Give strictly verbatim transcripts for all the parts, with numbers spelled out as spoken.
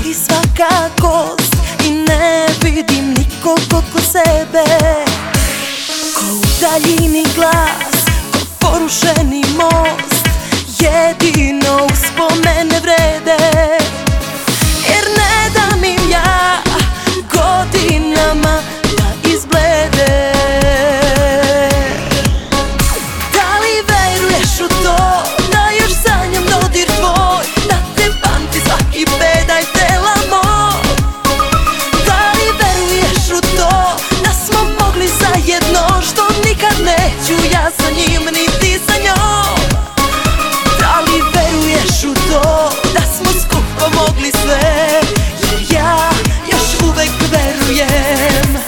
boli svaka kost i ne vidim nikog oko sebe. Ko u daljini glas, ko porušeni most, jedino uspomene vrede. Jer ne dam im ja godinama da izblede. Da li veruješ u to da još sanjam dodir tvoj, da te pamti svaki pedalj tela moj? Da li veruješ u to da smo mogli zajedno, što nikad neću ja sa njim niti sa njom? Da li veruješ u to da smo skupo mogli sve, jer ja još uvek verujem.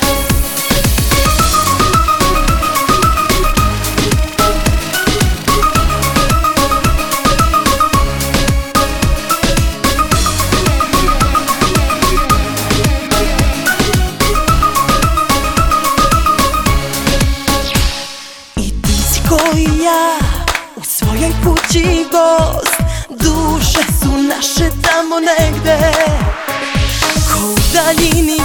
I ti si koji ja, u svojoj kući gost, duše su naše tamo negde. Ko u daljini